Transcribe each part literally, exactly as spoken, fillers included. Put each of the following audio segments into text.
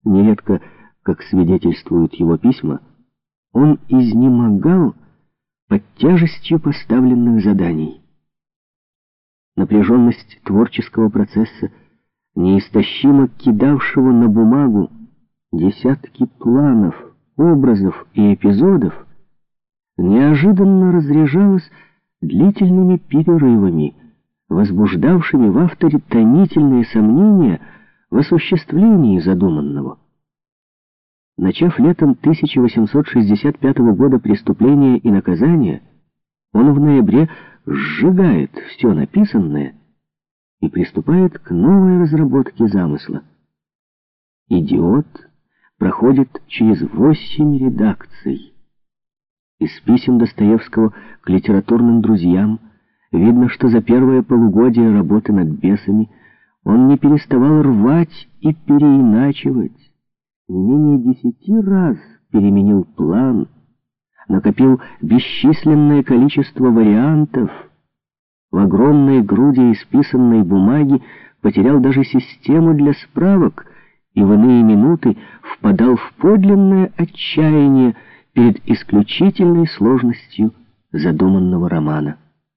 Нередко, как свидетельствуют его письма, он изнемогал под тяжестью поставленных заданий. Напряженность творческого процесса, неистощимо кидавшего на бумагу десятки планов, образов и эпизодов, неожиданно разряжалась длительными перерывами, возбуждавшими в авторе томительные сомнения в осуществлении задуманного. Начав летом тысяча восемьсот шестьдесят пятого года «Преступление и наказание», он в ноябре сжигает все написанное и приступает к новой разработке замысла. «Идиот» проходит через восемь редакций. Из писем Достоевского к литературным друзьям видно, что за первое полугодие работы над «Бесами» он не переставал рвать и переиначивать, не менее десяти раз переменил план, накопил бесчисленное количество вариантов, в огромной груди исписанной бумаги потерял даже систему для справок и в иные минуты впадал в подлинное отчаяние перед исключительной сложностью задуманного романа.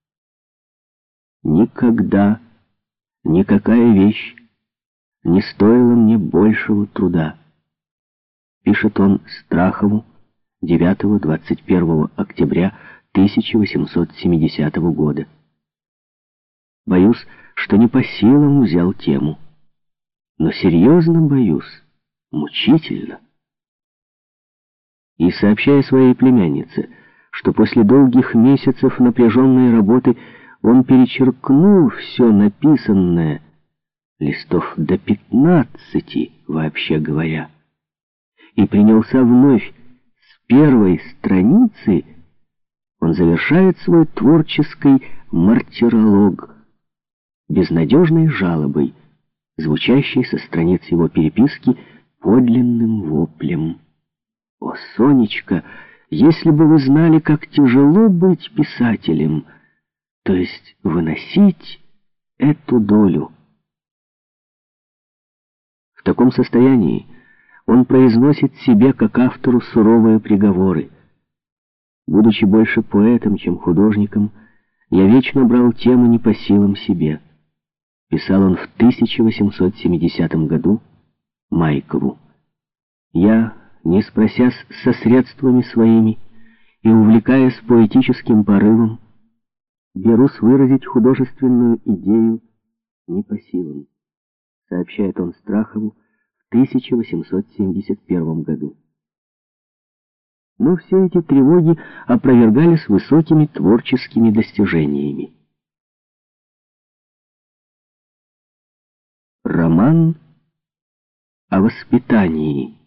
«Никогда никакая вещь не стоила мне большего труда», пишет он Страхову девятого-двадцать первого октября тысяча восемьсот семидесятого года. «Боюсь, что не по силам взял тему, но серьезно боюсь, мучительно». И сообщая своей племяннице, что после долгих месяцев напряженной работы он перечеркнул все написанное, листов до пятнадцати, вообще говоря, и принялся вновь с первой страницы, он завершает свой творческий мартиролог безнадежной жалобой, звучащей со страниц его переписки подлинным воплем. «О, Сонечка, если бы вы знали, как тяжело быть писателем, то есть выносить эту долю». В таком состоянии он произносит себе, как автору, суровые приговоры. «Будучи больше поэтом, чем художником, я вечно брал тему не по силам себе», писал он в тысяча восемьсот семидесятом году Майкову. «Я, не спросясь со средствами своими и увлекаясь поэтическим порывом, берусь выразить художественную идею не по силам», сообщает он Страхову в тысяча восемьсот семьдесят первом году. Но все эти тревоги опровергались высокими творческими достижениями. Роман о воспитании.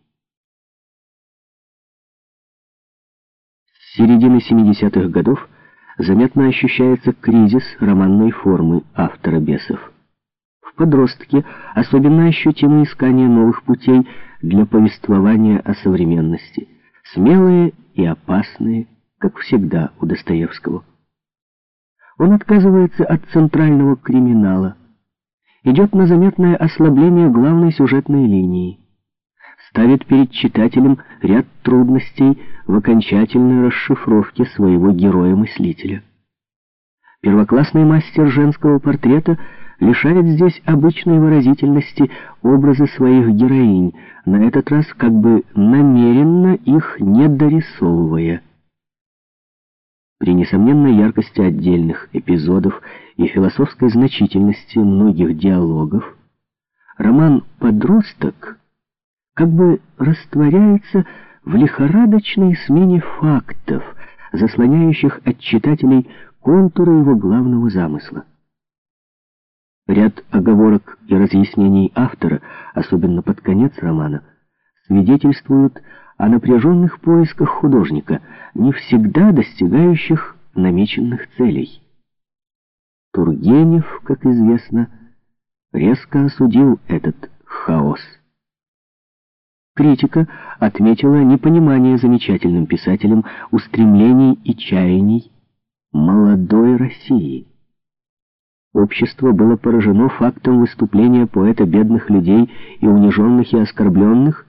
С середины семидесятых годов заметно ощущается кризис романной формы автора «Бесов». В подростке особенно ощутимо искание новых путей для повествования о современности, смелые и опасные, как всегда у Достоевского. Он отказывается от центрального криминала, идет на заметное ослабление главной сюжетной линии, ставит перед читателем ряд трудностей в окончательной расшифровке своего героя-мыслителя. Первоклассный мастер женского портрета лишает здесь обычной выразительности образы своих героинь, на этот раз как бы намеренно их не дорисовывая. При несомненной яркости отдельных эпизодов и философской значительности многих диалогов роман «Подросток» как бы растворяется в лихорадочной смене фактов, заслоняющих от читателей контуры его главного замысла. Ряд оговорок и разъяснений автора, особенно под конец романа, свидетельствуют о напряженных поисках художника, не всегда достигающих намеченных целей. Тургенев, как известно, резко осудил этот хаос. Критика отметила непонимание замечательным писателем устремлений и чаяний молодой России. Общество было поражено фактом выступления поэта бедных людей и униженных и оскорбленных